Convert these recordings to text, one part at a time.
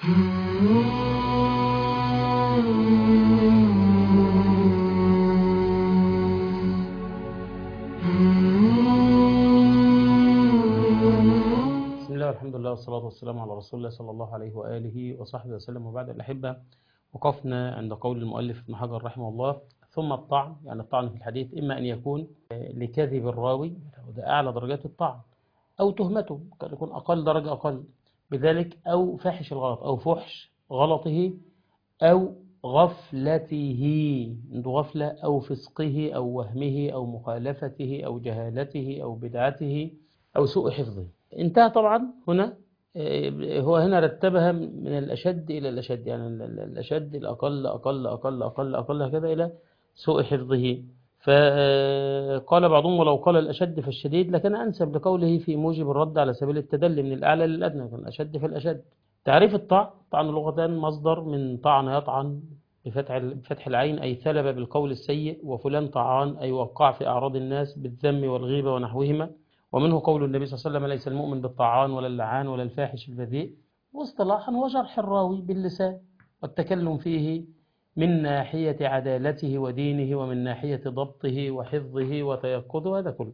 بسم الله والحمد لله والصلاة والسلام على رسول الله صلى الله عليه وآله وصحبه وسلم. وبعد الأحبة، وقفنا عند قول المؤلف ابن حجر رحمه الله: ثم الطعن، يعني الطعن في الحديث إما أن يكون لكذب الراوي، وده أعلى درجات الطعن، أو تهمته قد يكون أقل درجة أقل بذلك، أو فاحش الغلط أو فحش غلطه، أو غفلته، عنده غفلة، أو فسقه أو وهمه أو مخالفته أو جهالته أو بدعته أو سوء حفظه. انتهى طبعا هنا. هو هنا رتبها من الأشد إلى الأشد، يعني الأشد الأقل أقل أقل أقل أقل هكذا إلى سوء حفظه. فقال بعضهم: ولو قال الأشد فالشديد لكان أنسب لقوله في موجب الرد على سبيل التدلي من الأعلى للأدنى، كان الأشد فالأشد. تعريف الطعن: طعن لغة مصدر من طعن يطعن بفتح العين، أي ثلب بالقول السيء، وفلان طعان أي وقع في أعراض الناس بالذم والغيبة ونحوهما. ومنه قول النبي صلى الله عليه وسلم: ليس المؤمن بالطعان ولا اللعان ولا الفاحش البذيء. واصطلاحا هو جرح الراوي باللسان والتكلم فيه من ناحية عدالته ودينه، ومن ناحية ضبطه وحفظه وتيقظه، هذا كله.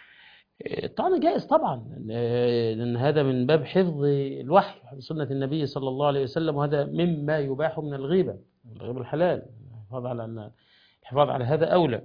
الطعن جائز طبعا، لأن هذا من باب حفظ الوحي بسنة النبي صلى الله عليه وسلم، وهذا مما يباح من الغيبة الحلال. الحفاظ على هذا أولى.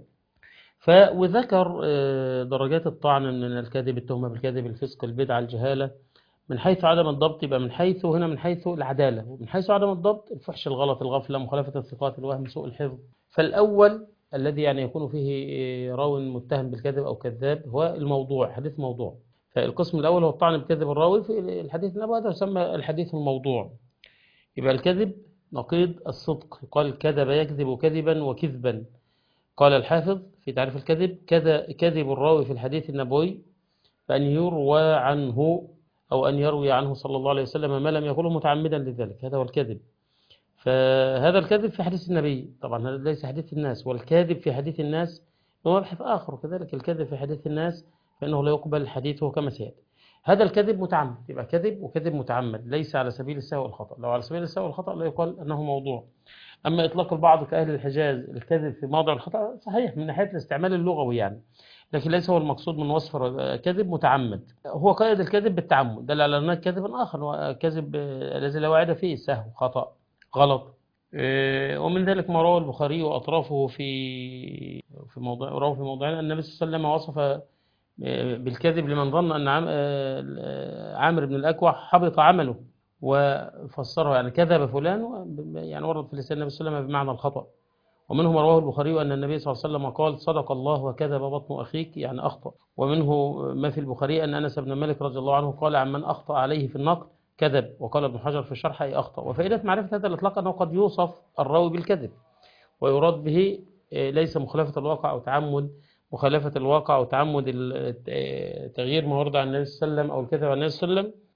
وذكر درجات الطعن: من الكذب، التهمة بالكذب، الفسق، البدعة، الجهالة. من حيث عدم الضبط يبقى من حيث هنا من حيث العدالة، ومن حيث عدم الضبط الفحش، الغلط، الغفلة، مخالفة الثقات، الوهم، سوء الحفظ. فالأول الذي يعني يكون فيه راو متهم بالكذب أو كذاب هو الموضوع، حديث موضوع. فالقسم الأول هو الطعن بكذب الراوي في الحديث النبوي، هذا يسمى الحديث الموضوع. يبقى الكذب نقيض الصدق، يقال كذب يكذب كذبا وكذبا. قال الحافظ في تعريف الكذب: كذب الراوي في الحديث النبوي بأن يروى عنه، أو أن يروي عنه صلى الله عليه وسلم ما لم يقله متعمدا لذلك، هذا هو الكذب. فهذا الكذب في حديث النبي، طبعا هذا ليس حديث الناس، والكاذب في حديث الناس هو مبحث آخر. وكذلك الكذب في حديث الناس فإنه لا يقبل حديثه كما سيأتي. هذا الكذب متعمد، يبقى كذب وكذب متعمد، ليس على سبيل السهو والخطأ. لو على سبيل السهو والخطأ لا يقال أنه موضوع. أما إطلاق البعض كأهل الحجاز الكذب في موضع الخطأ صحيح من ناحية الاستعمال اللغوي يعني، لكن ليس هو المقصود من وصف كذب متعمد. هو قيد الكذب بالتعمد، دل على أنه كذب آخر، وكذب الذي لا وعد فيه، سهو، خطأ، غلط. ومن ذلك ما روى البخاري وأطرافه في موضوع، رواه في موضوعين: النبي صلى الله عليه وسلم وصف بالكذب لمن ظن أن عامر بن الأكوع حبط عمله، وفسره يعني كذب فلان، يعني ورد في لسان النبي صلى الله عليه وسلم بمعنى الخطأ. ومنه ما رواه البخاري أن النبي صلى الله عليه وسلم قال: صدق الله وكذب بطن أخيك، يعني أخطأ. ومنه ما في البخاري أن أنس بن مالك رضي الله عنه قال عن من أخطأ عليه في النقد: كذب. وقال ابن حجر في الشرح: أي أخطأ. وفائدة معرفة هذا الإطلاق أنه قد يوصف الراوي بالكذب ويراد به ليس مخالفة الواقع أو تعمد مخالفة الواقع أو تعمد تغيير ما ورد عن النبي صلى الله عليه وسلم أو الكذب عن النبي صلى الله عليه وسلم،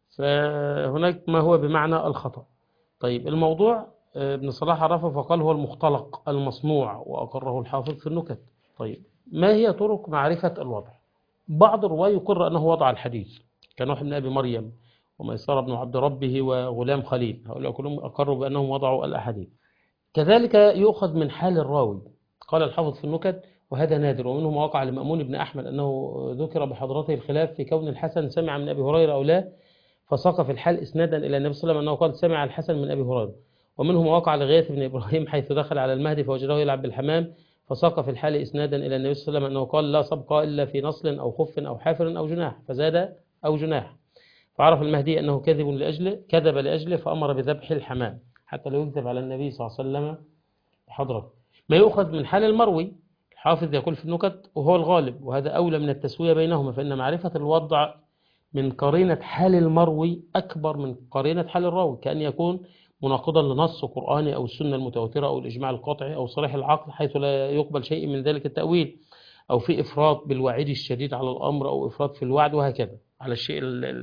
فهناك ما هو بمعنى الخطأ. طيب الموضوع ابن صلاح عرفه فقال: هو المختلق المصنوع، وأقره الحافظ في النكت. طيب ما هي طرق معرفة الوضع؟ بعض الرواة يقر أنه وضع الحديث، كنوح بن أبي مريم وميسر بن عبد ربه وغلام خليل، هؤلاء كلهم أقروا بأنهم وضعوا الأحاديث. كذلك يؤخذ من حال الراوي. قال الحافظ في النكت: وهذا نادر. ومنه ما وقع لمأمون بن أحمد أنه ذكر بحضرته الخلاف في كون الحسن سمع من أبي هريرة أو لا، فساق في الحال إسنادا إلى النبي صلى الله عليه وسلم أنه قال: سمع الحسن من أبي هريرة. ومنه ما وقع لغياث بن إبراهيم حيث دخل على المهدي فوجده يلعب بالحمام، فساق في الحال إسنادا إلى النبي صلى الله عليه وسلم أنه قال: لا سبق إلا في نصل أو خف أو حافر أو جناح، فزاد أو جناح. فعرف المهدي أنه كذب لأجله فأمر بذبح الحمام حتى لا يكذب على النبي صلى الله عليه وسلم حضرته. ما يؤخذ من حال المروي. الحافظ يقول في النكت: وهو الغالب، وهذا أولى من التسوية بينهما، فإن معرفة الوضع من قرينة حال المروي أكبر من قرينة حال الراوي، كأن يكون مناقضا لنص قرآني أو السنة المتواترة أو الإجماع القاطعي أو صريح العقل حيث لا يقبل شيء من ذلك التأويل، أو في إفراط بالوعيد الشديد على الأمر، أو إفراط في الوعد، وهكذا على الشيء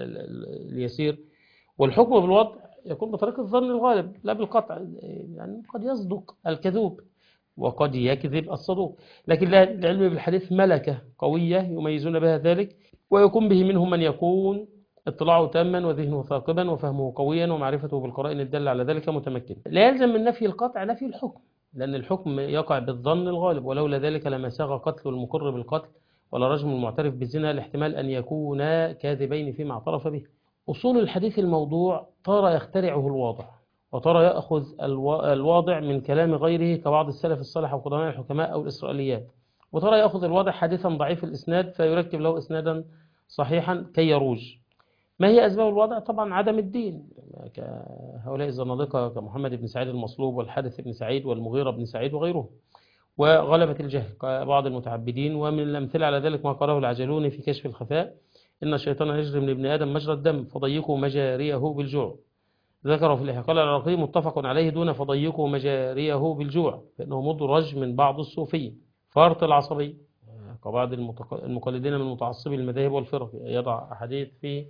اليسير. والحكم بالوضع يكون بطريقة الظن الغالب لا بالقطع، يعني قد يصدق الكذوب وقد يكذب الصدوق، لكن العلم بالحديث ملكة قوية يميزون بها ذلك، ويكون به منهم من يكون اطلاعه تاما وذهنه ثاقبا وفهمه قويا ومعرفته بالقرائن الدالة على ذلك متمكن. لا يلزم من نفي القطع نفي الحكم، لأن الحكم يقع بالظن الغالب، ولولا ذلك لما ساغ قتل المقر بالقتل ولا رجم المعترف بالزنا لاحتمال أن يكونا كاذبين فيما اعترف به. أصول الحديث الموضوع ترى يخترعه الواضع، وترى يأخذ الواضع من كلام غيره كبعض السلف الصالح أو قدماء الحكماء أو الإسرائيليات، وترى يأخذ الواضع حديثا ضعيف الإسناد فيركب له إسنادا صحيحا كي يروج. ما هي أسباب الوضع؟ طبعا عدم الدين، كهؤلاء الزنادقة كمحمد بن سعيد المصلوب والحارث بن سعيد والمغيرة بن سعيد وغيرهم، وغلبة الجهل كبعض المتعبدين. ومن الأمثلة على ذلك ما قاله العجلوني في كشف الخفاء: إن الشيطان يجري من ابن آدم مجرى الدم فضيقوا مجاريه بالجوع. ذكره في الإحياء. قال العراقي: متفق عليه دون فضيقوا مجاريه بالجوع، فإنه مدرج من بعض الصوفية. فرط العصبي كبعض المقلدين من متعصبي المذاهب والفرق، يضع أحاديث في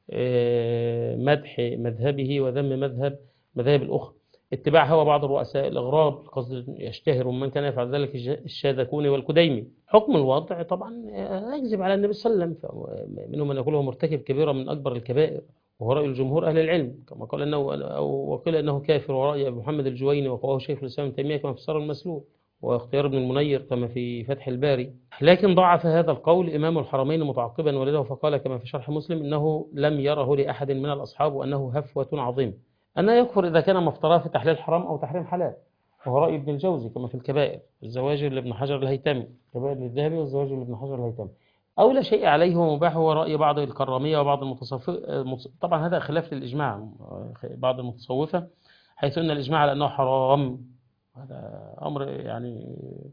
مدح مذهبه وذم مذاهب الأخرى. اتباع هوى بعض الرؤساء، الإغراب قصد يشتهر، ومن كان يفعل ذلك الشاذكوني والكديمي. حكم الوضع طبعا يكذب على النبي صلى الله عليه وسلم، منهم من يقول مرتكب كبيرة من أكبر الكبائر، وهو رأي الجمهور أهل العلم، كما قال أنه أو وقيل أنه كافر، ورأي أبي محمد الجويني وقواه شيخ الإسلام ابن تيمية كما في السر المسلول، واختيار ابن المنير كما في فتح الباري. لكن ضعف هذا القول إمام الحرمين متعقبا والده فقال كما في شرح مسلم إنه لم يره لأحد من الأصحاب وأنه هفوة عظيمة. أنه يكفر إذا كان مفتراه في تحليل حرام أو تحريم حلال، وهو رأي ابن الجوزي كما في الكبائر، الزواجر لابن حجر الهيثمي، كبائر للذهبي والزواجر لابن حجر الهيثمي. أو لا شيء عليه ومباح، هو رأي بعض الكرامية وبعض المتصوفة. طبعا هذا خلاف للإجماع، بعض المتصوفة حيث أن الإجماع على أنه حرام، هذا أمر يعني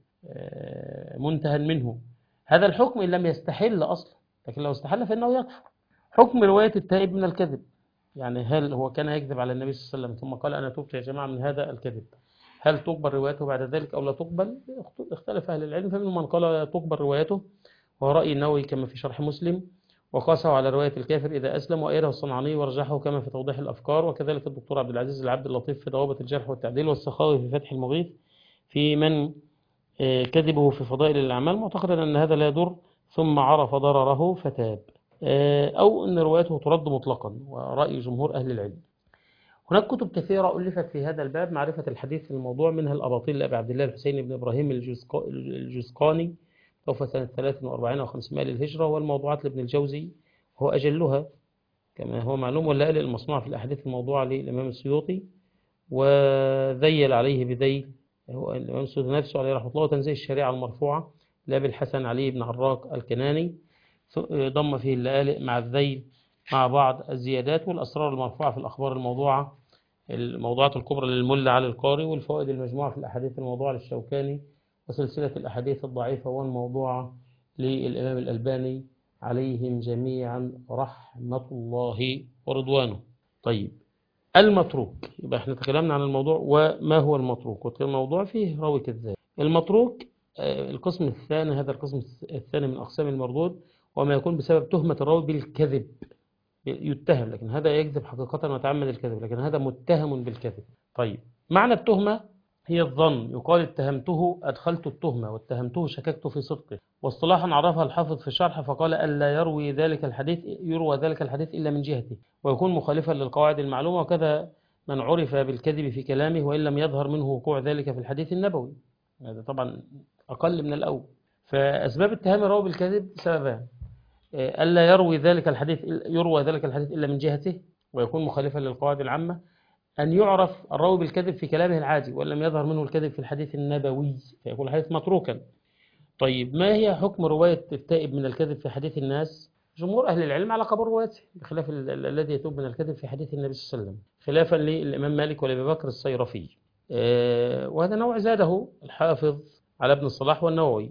منتهى منه. هذا الحكم إن لم يستحل أصلا، لكن لو استحل فإنه يكفر. حكم رواية التائب من الكذب، يعني هل هو كان يكذب على النبي صلى الله عليه وسلم ثم قال أنا تبت يا جماعة من هذا الكذب، هل تقبل روايته بعد ذلك أو لا تقبل؟ اختلف أهل العلم، فمنهم من قال تقبل روايته، وهو رأي النووي كما في شرح مسلم، وقاسه على رواية الكافر إذا أسلم، وأيده الصنعاني ورجحه كما في توضيح الأفكار، وكذلك الدكتور عبد العزيز العبد اللطيف في ضوابط الجرح والتعديل، والسخاوي في فتح المغيث في من كذبه في فضائل الأعمال، معتقدا أن هذا لا يضر ثم عرف ضرره فتاب، أو أن روايته ترد مطلقا، ورأي جمهور أهل العلم. هناك كتب كثيرة ألفت في هذا الباب، معرفة الحديث في الموضوع، منها الأباطيل لأبي عبد الله الحسين بن إبراهيم الجزقاني توفى سنة 43 و500 للهجرة، والموضوعات لابن الجوزي هو أجلها كما هو معلوم، واللآلئ المصنوعة في الأحاديث الموضوعة للإمام السيوطي، وذيل عليه بذيل هو الإمام السيوطي نفسه عليه رحمة الله، وتنزيه الشريعة المرفوعة لأبي الحسن علي بن عراق الكناني، ضم فيه اللآلئ مع الذيل مع بعض الزيادات والأسرار المرفوعة في الأخبار الموضوعة، الموضوعات الكبرى للملا علي القاري، والفوائد المجموعة في الأحاديث الموضوعة للشوكاني، وسلسلة الأحاديث الضعيفة والموضوعة للإمام الألباني عليهم جميعا رحمة الله ورضوانه. طيب، المتروك، يبقى احنا تكلمنا عن الموضوع وما هو المتروك، والموضوع فيه راوي كذاب. المتروك القسم الثاني، هذا القسم الثاني من أقسام المردود، وما يكون بسبب تهمة الراوي بالكذب، يتهم لكن هذا يكذب حقيقة ويتعمد الكذب، لكن هذا متهم بالكذب. طيب، معنى التهمة هي الظن، يقال اتهمته أدخلت التهمة، واتهمته شككت في صدقه. واصطلاحا عرفها الحافظ في الشرح فقال ألا يروي ذلك الحديث إلا من جهته، ويكون مخالفا للقواعد المعلومة، وكذا من عرف بالكذب في كلامه وإن لم يظهر منه وقوع ذلك في الحديث النبوي، هذا طبعا أقل من الأول. فأسباب اتهام الراوي بالكذب سببان: ألا يروي ذلك الحديث إلا من جهته، ويكون مخالفا للقواعد العامة. أن يعرف الراوي بالكذب في كلامه العادي وإن لم يظهر منه الكذب في الحديث النبوي، فيكون الحديث متروكا. طيب، ما هي حكم رواية التائب من الكذب في حديث الناس؟ جمهور أهل العلم على قبول روايته، بخلاف الذي يتوب من الكذب في حديث النبي صلى الله عليه وسلم، خلافا للإمام مالك ولأبي بكر الصيرفي. وهذا نوع زاده الحافظ على ابن الصلاح والنووي،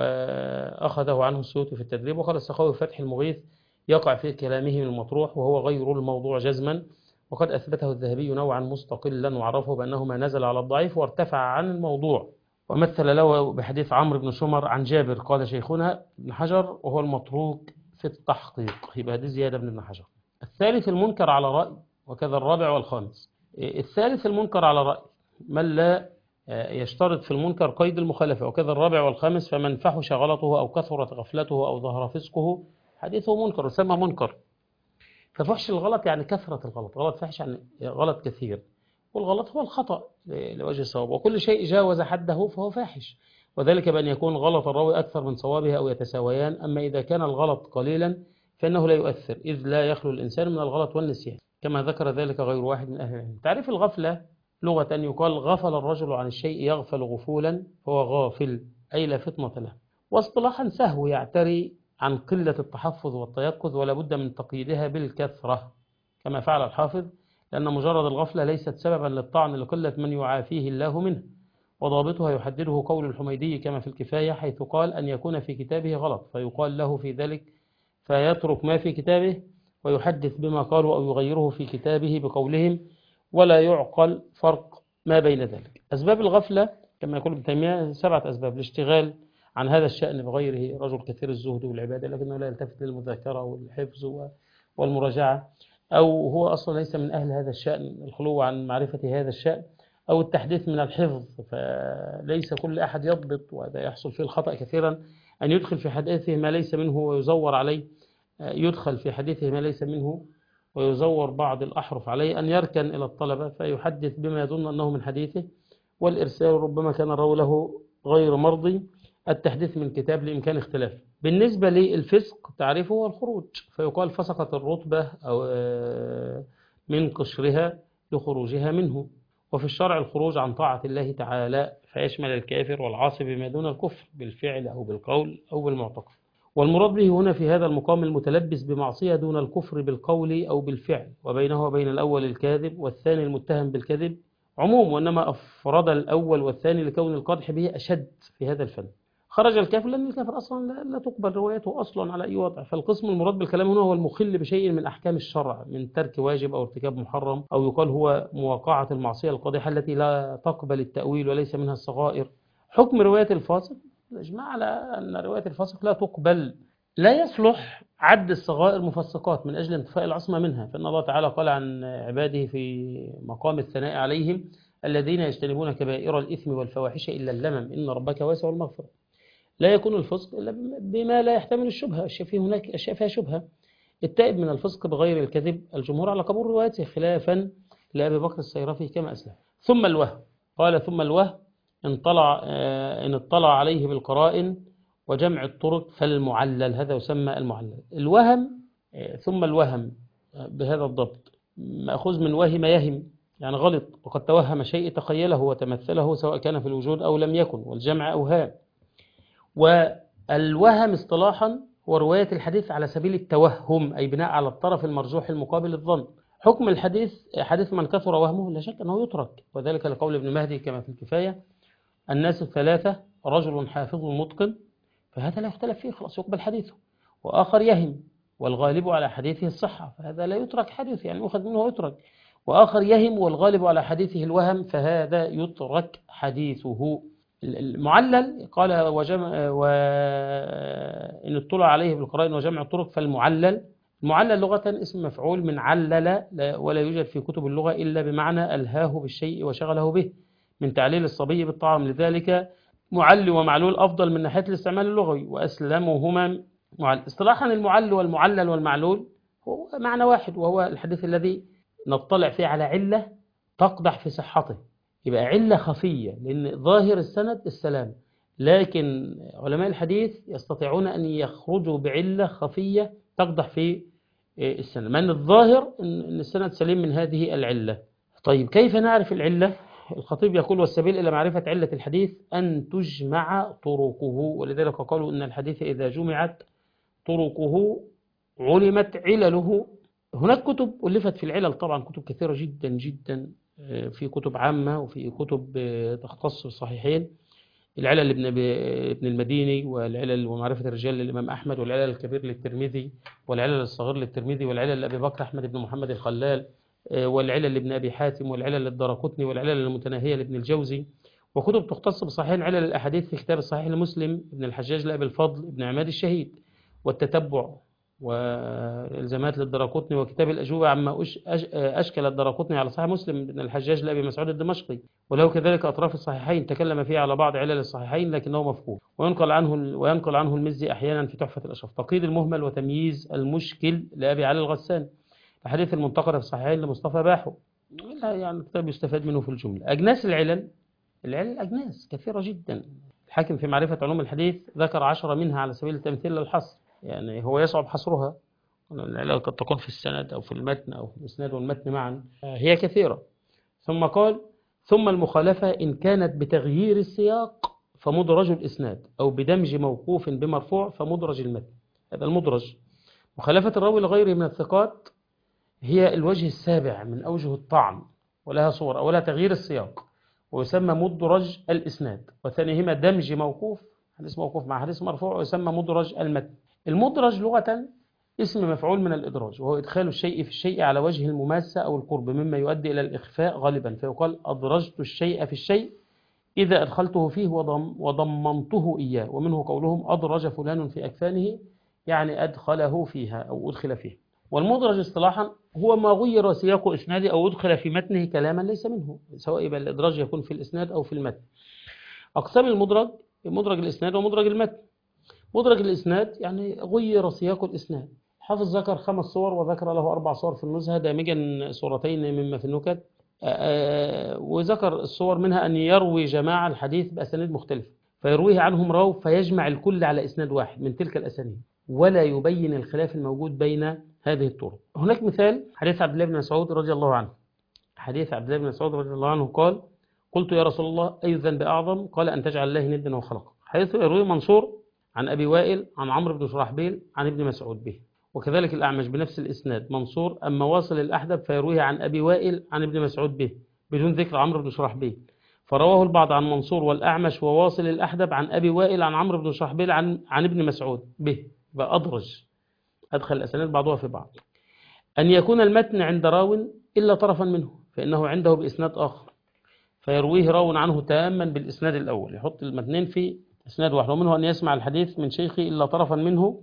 وأخذه عنه السيوطي في التدريب، وقال السخاوي في فتح المغيث يقع في كلامه من المطروح وهو غير الموضوع جزما، وقد أثبته الذهبي نوعا مستقلا، وعرفه بأنه ما نزل على الضعيف وارتفع عن الموضوع، ومثل له بحديث عمرو بن شمر عن جابر قال شيخنا ابن حجر وهو المتروك في التحقيق، يبقى هذه زيادة من ابن حجر. الثالث المنكر على رأي، وكذا الرابع والخامس. الثالث المنكر على رأي من لا يشترط في المنكر قيد المخالفة، وكذا الرابع والخامس، فمن فحش غلطه أو كثرت غفلته أو ظهر فسقه حديثه منكر، يسمى منكر. ففحش الغلط يعني كثرة الغلط، غلط فحش يعني غلط كثير، والغلط هو الخطأ لوجه الصواب، وكل شيء جاوز حده فهو فاحش، وذلك بأن يكون غلط الراوي أكثر من صوابه أو يتساويان. أما إذا كان الغلط قليلا فإنه لا يؤثر، إذ لا يخلو الإنسان من الغلط والنسيان، كما ذكر ذلك غير واحد من أهل العلم. تعريف الغفلة لغة يقال غفل الرجل عن الشيء يغفل غفولا، فهو غافل أي لا فطنة له. واصطلاحا سهو يعتري عن قلة التحفظ والتيقظ، ولا بد من تقييدها بالكثرة كما فعل الحافظ، لأن مجرد الغفلة ليست سببا للطعن لقلة من يعافيه الله منه، وضابطها يحدده قول الحميدي كما في الكفاية، حيث قال أن يكون في كتابه غلط فيقال له في ذلك فيترك ما في كتابه ويحدث بما قالوا أو يغيره في كتابه بقولهم، ولا يعقل فرق ما بين ذلك. أسباب الغفلة كما يقول ابن تيمية 7 أسباب: الاشتغال عن هذا الشأن بغيره، رجل كثير الزهد والعبادة لكنه لا يلتفت للمذاكرة والحفظ والمراجعة، أو هو أصلا ليس من أهل هذا الشأن، الخلو عن معرفة هذا الشأن، أو التحديث من الحفظ، فليس كل أحد يضبط، وهذا يحصل فيه الخطأ كثيرا، أن يدخل في حديثه ما ليس منه ويزور عليه، يدخل في حديثه ما ليس منه ويزور بعض الأحرف عليه، أن يركن إلى الطلبة فيحدث بما يظن أنه من حديثه، والإرسال ربما كان الراوي له غير مرضي، التحديث من كتاب لإمكان اختلافه. بالنسبة للفسق تعريفه هو الخروج، فيقال فسقت الرطبة أو من قشرها لخروجها منه. وفي الشرع الخروج عن طاعة الله تعالى فيشمل الكافر والعاصي بما دون الكفر بالفعل أو بالقول أو بالمعتقد، والمراد به هنا في هذا المقام المتلبس بمعصية دون الكفر بالقول أو بالفعل، وبينه وبين الأول الكاذب والثاني المتهم بالكذب عموم، وإنما أفرد الأول والثاني لكون القدح به أشد في هذا الفن. خرج الكافر لأن الكافر أصلا لا تقبل روايته أصلا على أي وضع، فالقسم المراد بالكلام هنا هو المخل بشيء من أحكام الشرع من ترك واجب أو ارتكاب محرم، أو يقال هو مواقعة المعصية القادحة التي لا تقبل التأويل وليس منها الصغائر. حكم رواية الفاسق الإجماع على أن رواية الفاسق لا تقبل، لا يصلح عد الصغائر مفسقات من أجل انتفاء العصمة منها، فإن الله تعالى قال عن عباده في مقام الثناء عليهم: الذين يجتنبون كبائر الإثم والفواحش إلا اللمم إن ربك واسع المغفرة. لا يكون الفسق إلا بما لا يحتمل الشبهة، هناك أشياء فيها شبهة. التائب من الفسق بغير الكذب الجمهور على قبول روايته، خلافا لأبي بكر السيرافي كما أسلم. ثم الوهم، قال ثم الوهم إن اطلع عليه بالقرائن وجمع الطرق فالمعلل، هذا يسمى المعلل. الوهم ثم الوهم بهذا الضبط مأخوذ من وهم يهم، يعني غلط، وقد توهم شيء تخيله وتمثله سواء كان في الوجود أو لم يكن، والجمع أوهام. والوهم اصطلاحا هو رواية الحديث على سبيل التوهم، أي بناء على الطرف المرجوح المقابل الظن. حكم الحديث حديث من كثر وهمه لا شك أنه يترك، وذلك لقول ابن مهدي كما في الكفاية: الناس الثلاثة رجل حافظ متقن، فهذا لا يختلف فيه خلاص يقبل حديثه، وآخر يهم والغالب على حديثه الصحة فهذا لا يترك حديثه، يعني يؤخذ منه ويترك، وآخر يهم والغالب على حديثه الوهم فهذا يترك حديثه. المعلل قال وإن اطلع عليه بالقرائن وجمع الطرق فالمعلل. المعلل لغة اسم مفعول من علل، ولا يوجد في كتب اللغة إلا بمعنى ألهاه بالشيء وشغله به، من تعليل الصبي بالطعام، لذلك معل ومعلول أفضل من ناحية الاستعمال اللغوي وأسلمهما معل. اصطلاحا المعل والمعلل والمعلول هو معنى واحد، وهو الحديث الذي نطلع فيه على علة تقدح في صحته، يبقى علة خفية لأن ظاهر السند السلام، لكن علماء الحديث يستطيعون أن يخرجوا بعلة خفية تقدح في السند، مع أن الظاهر أن السند سليم من هذه العلة. طيب كيف نعرف العلة؟ الخطيب يقول: والسبيل إلى معرفة علة الحديث أن تجمع طرقه، ولذلك قالوا إن الحديث إذا جمعت طرقه علمت علله. هناك كتب ألفت في العلل طبعا، كتب كثيرة جدا جدا، في كتب عامة وفي كتب تختص بالصحيحين، العلل ابن المديني، والعلل ومعرفة الرجال للإمام أحمد، والعلل الكبير للترمذي، والعلل الصغير للترمذي، والعلل لأبي بكر أحمد بن محمد الخلال، والعلل لابن أبي حاتم، والعلل للدارقطني، والعلل المتناهية لابن الجوزي، وكتب تختص بصحيحين علل الأحاديث في كتاب الصحيح لمسلم ابن الحجاج لأبي الفضل ابن عماد الشهيد، والتتبع والإلزامات للدارقطني، وكتاب الأجوبة عما أشكل الدارقطني على صحيح مسلم ابن الحجاج لأبي مسعود الدمشقي، وله كذلك أطراف الصحيحين تكلم فيه على بعض علل الصحيحين لكنه مفقود، وينقل عنه المزي أحيانا في تحفة الأشراف. تقييد المهمل وتمييز المشكل لأبي علي الغسان، حديث المنتقد في الصحيحين لمصطفى باحو، يعني كتاب يستفاد منه في الجملة. أجناس العلل، العلل أجناس كثيرة جدا. الحاكم في معرفة علوم الحديث ذكر 10 منها على سبيل التمثيل للحصر، يعني هو يصعب حصرها. العلل قد تكون في السند أو في المتن أو في الإسناد والمتن معا، هي كثيرة. ثم قال: ثم المخالفة إن كانت بتغيير السياق فمدرج الإسناد، أو بدمج موقوف بمرفوع فمدرج المتن. هذا المدرج. مخالفة الراوي لغيره من الثقات هي الوجه السابع من أوجه الطعن، ولها صورة، أولها تغيير السياق ويسمى مدرج الإسناد، وثانيهما دمج موقوف، حديث موقوف مع حديث مرفوع، ويسمى مدرج المتن. المدرج لغة اسم مفعول من الإدراج، وهو إدخال الشيء في الشيء على وجه المماسة أو القرب، مما يؤدي إلى الإخفاء غالبا، فيقال أدرجت الشيء في الشيء إذا أدخلته فيه وضمنته إياه. ومنه قولهم أدرج فلان في أكفانه، يعني أدخله فيها أو أدخل فيه. والمدرج اصطلاحا هو ما غير سياق إسناده أو أدخل في متنه كلاما ليس منه، سواء يبقى الإدراج يكون في الإسناد أو في المتن. أقسام المدرج: مدرج الإسناد ومدرج المتن. مدرج الإسناد يعني غير سياق الإسناد. حافظ ذكر 5 صور وذكر له 4 صور في النزهة، دامجا صورتين مما في النكت، وذكر الصور منها أن يروي جماعة الحديث بأسانيد مختلفة، فيرويه عنهم راو فيجمع الكل على إسناد واحد من تلك الأسانيد، ولا يبين الخلاف الموجود بين هذه الطرق. هناك مثال حديث عبد الله بن مسعود رضي الله عنه. حديث عبد الله بن مسعود رضي الله عنه قال: قلت يا رسول الله أي الذنب أعظم؟ قال: أن تجعل الله ندا وخلقه. حيث يروي منصور عن أبي وائل عن عمرو بن شرحبيل عن ابن مسعود به، وكذلك الأعمش بنفس الإسناد منصور، أما واصل الأحدب فيرويه عن أبي وائل عن ابن مسعود به بدون ذكر عمرو بن شرحبيل، فرواه البعض عن منصور والأعمش وواصل الأحدب عن أبي وائل عن عمرو بن شرحبيل عن ابن مسعود به، بأدرج، أدخل الأسانيد بعضها في بعض. أن يكون المتن عند راو إلا طرفا منه، فإنه عنده بإسناد آخر، فيرويه راو عنه تاما بالإسناد الأول، يحط المتنين في إسناد واحد. ومنه أن يسمع الحديث من شيخه إلا طرفا منه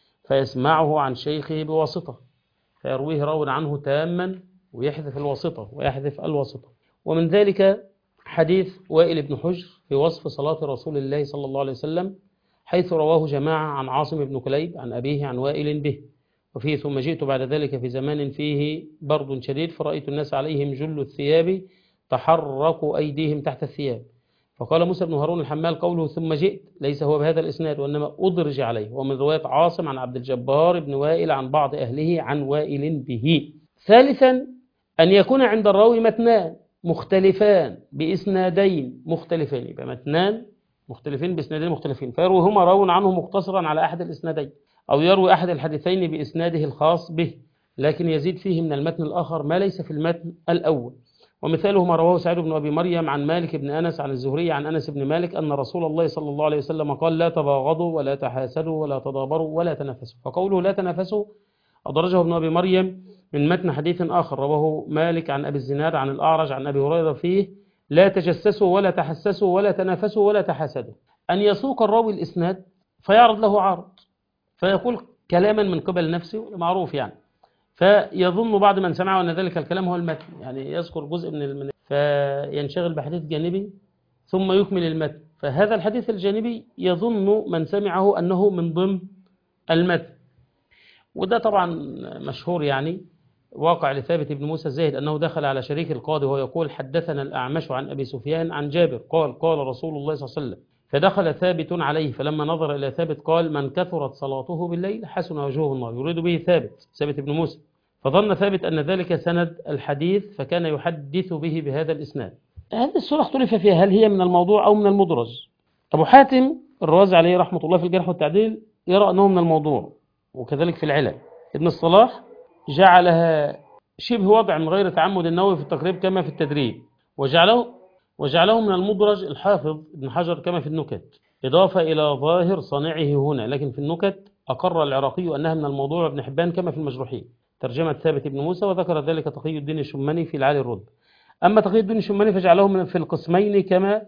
فيسمعه عن شيخه بواسطة، فيرويه راو عنه تاما ويحذف الواسطة ويحذف الواسطة. ومن ذلك حديث وائل بن حجر في وصف صلاة رسول الله صلى الله عليه وسلم، حيث رواه جماعة عن عاصم بن كليب عن أبيه عن وائل به، وفيه: ثم جئت بعد ذلك في زمان فيه برد شديد فرأيت الناس عليهم جل الثياب تحركوا أيديهم تحت الثياب، فقال موسى بن هارون الحمال: قوله ثم جئت ليس هو بهذا الإسناد، وإنما أدرج عليه. ومن رواية عاصم عن عبد الجبار بن وائل عن بعض أهله عن وائل به. ثالثا أن يكون عند الراوي متنان مختلفان بإسنادين مختلفين، يبقى متنان مختلفين بإسنادين مختلفين، فيروي هما راو عنه مقتصرا على أحد الإسنادين، أو يروي أحد الحديثين بإسناده الخاص به، لكن يزيد فيه من المتن الآخر ما ليس في المتن الأول. ومثاله ما رواه سعيد بن أبي مريم عن مالك بن أنس عن الزهري عن أنس بن مالك أن رسول الله صلى الله عليه وسلم قال: لا تباغضوا ولا تحاسدوا ولا تدابروا ولا تنافسوا. فقوله لا تنافسوا أدرجه ابن أبي مريم من متن حديث آخر رواه مالك عن أبي الزناد عن الأعرج عن أبي هريرة فيه: لا تجسسوا ولا تحسسوا ولا تنافسوا ولا تحاسدوا. أن يسوق الراوي الإسناد فيعرض له عرض، فيقول كلاما من قبل نفسه معروف يعني، فيظن بعض من سمعه أن ذلك الكلام هو المتن، يعني يذكر جزء من فينشغل بحديث جانبي ثم يكمل المتن، فهذا الحديث الجانبي يظن من سمعه أنه من ضمن المتن. وده طبعا مشهور، يعني واقع لثابت بن موسى الزاهد أنه دخل على شريك القاضي وهو يقول: حدثنا الأعمش عن أبي سفيان عن جابر قال: قال رسول الله صلى الله عليه وسلم. فدخل ثابت عليه، فلما نظر إلى ثابت قال: من كثرت صلاته بالليل حسن وجهه النار، يريد به ثابت بن موسى. فظن ثابت أن ذلك سند الحديث، فكان يحدث به بهذا الإسناد. هذه السورة اختلف فيها هل هي من الموضوع أو من المدرج. أبو حاتم الرازي عليه رحمة الله في الجرح والتعديل يرى أنه من الموضوع، وكذلك في العلل. ابن الصلاح جعلها شبه وضع من غير تعمد النووي في التقريب كما في التدريب، وجعله من المدرج الحافظ ابن حجر كما في النكت، إضافة إلى ظاهر صانعه هنا، لكن في النكت أقر العراقي أنها من الموضوع وابن حبان كما في المجروحين ترجمة ثابت بن موسى، وذكر ذلك تقي الدين الشماني في العالي الرد. أما تقي الدين الشماني فجعله في القسمين كما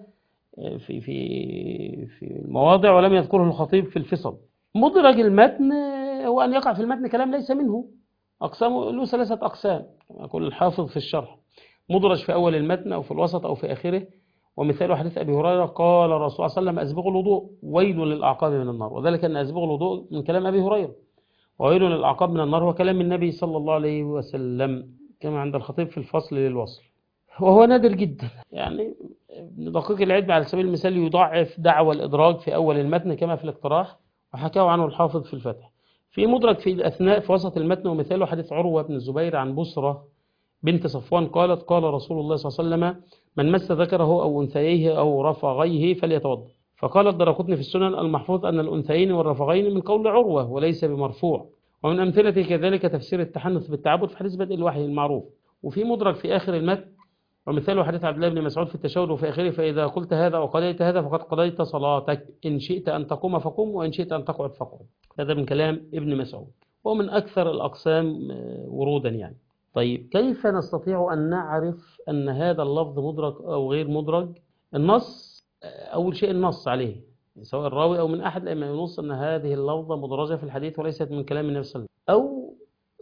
في المواضع، ولم يذكره الخطيب في الفصل. مدرج المتن هو أن يقع في المتن كلام ليس منه، أقسامه له 3 أقسام يقول الحافظ في الشرح: مدرج في أول المتن أو في الوسط أو في آخره. ومثال حديث أبي هريرة قال الرسول صلى الله عليه وسلم: أسبغوا الوضوء ويل للأعقاب من النار، وذلك أن أسبغوا الوضوء من كلام أبي هريرة. وويل للأعقاب من النار، هو كلام النبي صلى الله عليه وسلم كما عند الخطيب في الفصل للوصل، وهو نادر جدا. يعني ابن دقيق العيد على سبيل المثال يضعف دعوى الإدراج في أول المتن كما في الاقتراح، وحكاه عنه الحافظ في الفتح. في مدرج في الأثناء في وسط المتن، ومثاله حديث عروة بن الزبير عن بسرة بنت صفوان قالت قال رسول الله صلى الله عليه وسلم من مس ذكره أو أنثيه أو رفغيه فليتوضأ. فقال الدرقطني في السنن المحفوظ أن الأنثيين والرفغين من قول عروة وليس بمرفوع. ومن أمثلة كذلك تفسير التحنث بالتعبد في حديث بدء الوحي المعروف. وفي مدرج في آخر المتن، ومثاله حديث عبد الله بن مسعود في التشهد وفي آخره فإذا قلت هذا وقضيت هذا فقد قضيت صلاتك، إن شئت أن تقوم فقم وإن شئت أن تقعد فقم. هذا من كلام ابن مسعود، ومن أكثر الأقسام ورودا يعني. طيب كيف نستطيع أن نعرف أن هذا اللفظ مدرج أو غير مدرج؟ النص، أول شيء النص عليه سواء الراوي أو من أحد الأئمة ينص أن هذه اللفظة مدرجة في الحديث وليست من كلام النبي صلى الله عليه وسلم، أو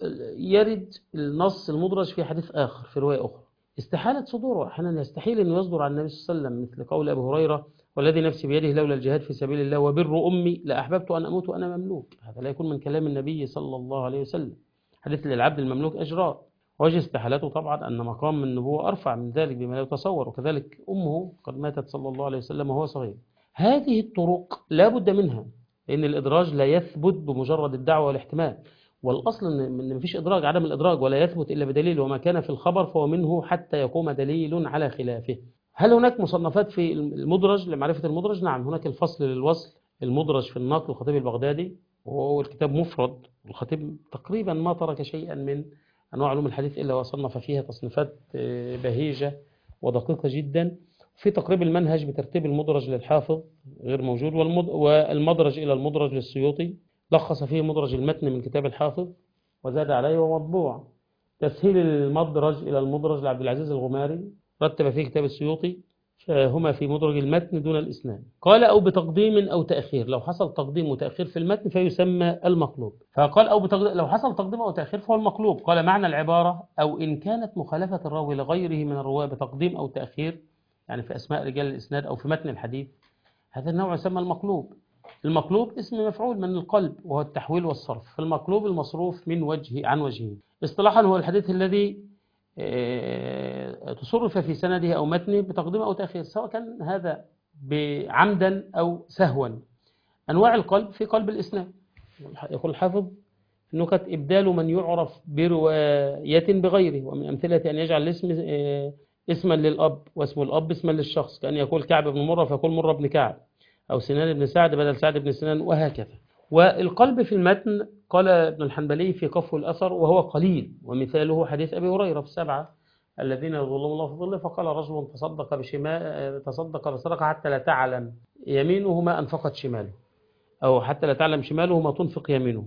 يرد النص المدرج في حديث آخر في رواية أخرى. استحالة صدوره، أحيانا يستحيل أن يصدر عن النبي صلى الله عليه وسلم، مثل قول أبي هريرة والذي نفسي بيده لولا الجهاد في سبيل الله وبر أمي لأحببت أن أموت وأنا مملوك. هذا لا يكون من كلام النبي صلى الله عليه وسلم. حديث للعبد المملوك أجراء، وجه استحالته طبعا أن مقام النبوة أرفع من ذلك بما لا يتصور، وكذلك أمه قد ماتت صلى الله عليه وسلم وهو صغير. هذه الطرق لا بد منها، لأن الإدراج لا يثبت بمجرد الدعوة والاحتمال، والأصل أن مفيش إدراج، عدم الإدراج ولا يثبت إلا بدليل، وما كان في الخبر فهو منه حتى يقوم دليل على خلافه. هل هناك مصنفات في المدرج لمعرفة المدرج؟ نعم، هناك الفصل للوصل، المدرج في النقل الخطيب البغدادي، وهو الكتاب مفرد، والخطيب تقريبا ما ترك شيئا من أنواع علوم الحديث إلا وصنف فيها تصنيفات بهيجة ودقيقة جدا. في تقريب المنهج بترتيب المدرج للحافظ غير موجود، والمدرج إلى المدرج للسيوطي، لخص فيه مدرج المتن من كتاب الحافظ وزاد عليه ومطبوع. تسهيل المدرج إلى المدرج لعبد العزيز الغماري، رتب فيه كتاب السيوطي، فهما في مدرج المتن دون الإسناد. قال أو بتقديم أو تأخير، لو حصل تقديم وتأخير في المتن فيسمى المقلوب. فقال أو لو حصل تقديم أو تأخير فهو المقلوب. قال معنى العبارة أو إن كانت مخالفة الراوي لغيره من الرواة بتقديم أو تأخير، يعني في أسماء رجال الإسناد أو في متن الحديث، هذا النوع يسمى المقلوب. المقلوب اسم مفعول من القلب وهو التحويل والصرف، فالمقلوب المصروف من وجه عن وجهه. اصطلاحا هو الحديث الذي تصرف في سنده أو متنه بتقديم أو تأخير، سواء كان هذا عمدا أو سهوا. أنواع القلب في قلب الإسناد، يقول الحافظ نكت إبدال من يعرف برواية بغيره، ومن أمثلة أن يجعل الاسم اسما للأب واسم الأب اسما للشخص، كأن يقول كعب بن مرة فيقول مرة بن كعب، أو سنان بن سعد بدل سعد بن سنان، وهكذا. والقلب في المتن قال ابن الحنبلي في قفو الأثر وهو قليل، ومثاله حديث أبي هريرة في السبعة الذين يظلهم الله في ظله، فقال رجل تصدق بصدقة حتى لا تعلم يمينه ما أنفقت شماله، أو حتى لا تعلم شماله ما تنفق يمينه،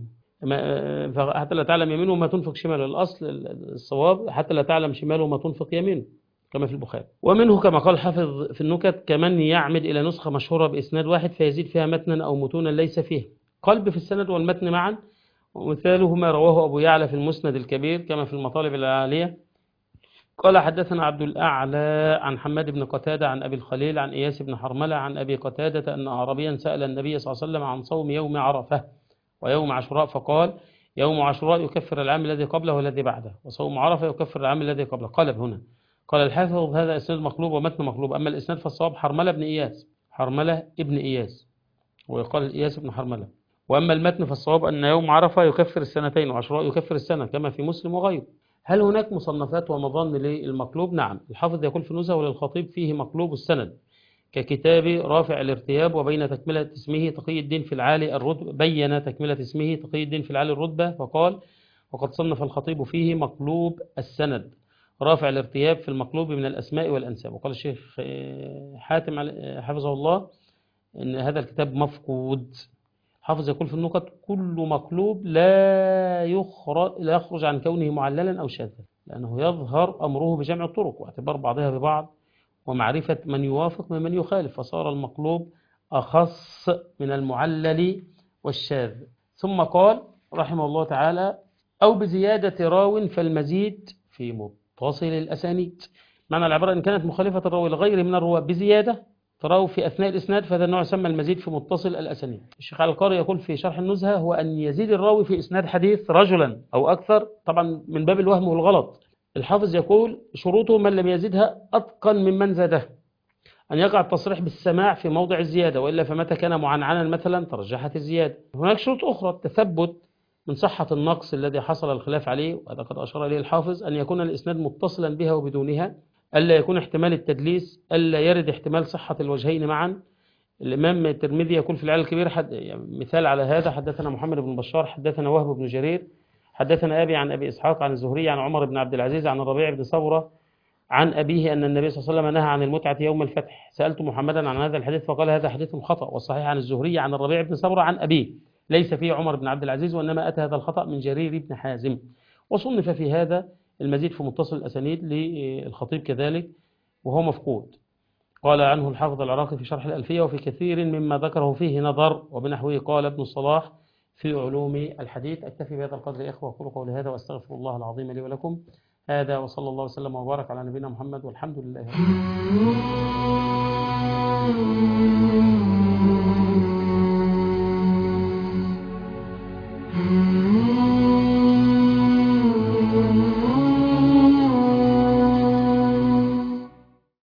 حتى لا تعلم يمينه ما تنفق شماله. الأصل الصواب حتى لا تعلم شماله ما تنفق يمينه كما في البخاري. ومنه كما قال الحافظ في النكت كمن يعمد إلى نسخة مشهورة بإسناد واحد فيزيد فيها متنا أو متونا ليس فيه قلب في السند والمتن معا، ومثاله ما رواه أبو يعلى في المسند الكبير كما في المطالب العالية. قال حدثنا عبد الأعلى عن حماد بن قتادة عن أبي الخليل عن إياس بن حرملة عن أبي قتادة أن أعرابيا سأل النبي صلى الله عليه وسلم عن صوم يوم عرفة ويوم عاشوراء، فقال يوم عاشوراء يكفر العام الذي قبله والذي بعده، وصوم عرفة يكفر العام الذي قبله. قلب هنا. قال الحافظ هذا إسناد مقلوب ومتن مقلوب، أما الإسناد فالصواب حرملة بن إياس، حرملة ابن إياس، ويقال إياس بن حرملة. وأما المتن فالصواب أن يوم عرفة يكفر السنتين وعاشوراء يكفر السنة كما في مسلم وغيره. هل هناك مصنفات ومظان للمقلوب؟ نعم، الحافظ يقول في النزهة وللخطيب فيه مقلوب السند ككتاب رافع الارتياب، وبين تكملة اسمه تقي الدين في العالي الرتبة، بين تكملة اسمه تقي الدين في العالي الرتبة فقال وقد صنف الخطيب فيه مقلوب السند رافع الارتياب في المقلوب من الأسماء والأنساب. وقال الشيخ حاتم حفظه الله أن هذا الكتاب مفقود. حافظ يقول في النكت كل مقلوب لا يخرج عن كونه معللا أو شاذا، لأنه يظهر أمره بجمع الطرق واعتبار بعضها ببعض ومعرفة من يوافق من يخالف، فصار المقلوب أخص من المعلل والشاذ. ثم قال رحمه الله تعالى أو بزيادة راو فالمزيد في متصل الأسانيد. معنى العبارة إن كانت مخالفة الراوي لغيره من الرواة بزيادة تراه في أثناء الإسناد، فهذا النوع يسمى المزيد في متصل الأسانيد. الشيخ علي القاري يقول في شرح النزهة هو أن يزيد الراوي في إسناد حديث رجلا أو أكثر، طبعا من باب الوهم والغلط. الحافظ يقول شروطه من لم يزدها أتقن ممن زاده، أن يقع التصريح بالسماع في موضع الزيادة، وإلا فمتى كان معنعنا مثلا ترجحت الزيادة. هناك شروط أخرى: التثبت من صحة النقص الذي حصل الخلاف عليه، وهذا قد أشار إليه الحافظ، أن يكون الإسناد متصلا بها وبدونها، ألا يكون احتمال التدليس، ألا يرد احتمال صحة الوجهين معا. الإمام الترمذي يقول في العلل الكبير يعني مثال على هذا: حدثنا محمد بن بشار حدثنا وهب بن جرير حدثنا أبي عن أبي إسحاق عن الزهري عن عمر بن عبد العزيز عن الربيع بن صبرة عن أبيه أن النبي صلى الله عليه وسلم نهى عن المتعة يوم الفتح. سألت محمدا عن هذا الحديث فقال هذا حديث خطأ، والصحيح عن الزهري عن الربيع بن صبرة عن أبيه ليس فيه عمر بن عبد العزيز، وإنما أتى هذا الخطأ من جرير بن حازم. وصنف في هذا المزيد في متصل الأسانيد للخطيب كذلك، وهو مفقود. قال عنه الحافظ العراقي في شرح الألفية: وفي كثير مما ذكره فيه نظر، وبنحوه قال ابن الصلاح في علوم الحديث. أكتفي بهذا القدر يا إخوة، أقول قولي هذا وأستغفر الله العظيم لي ولكم. هذا وصلى الله وسلم وبارك على نبينا محمد، والحمد لله رب العالمين.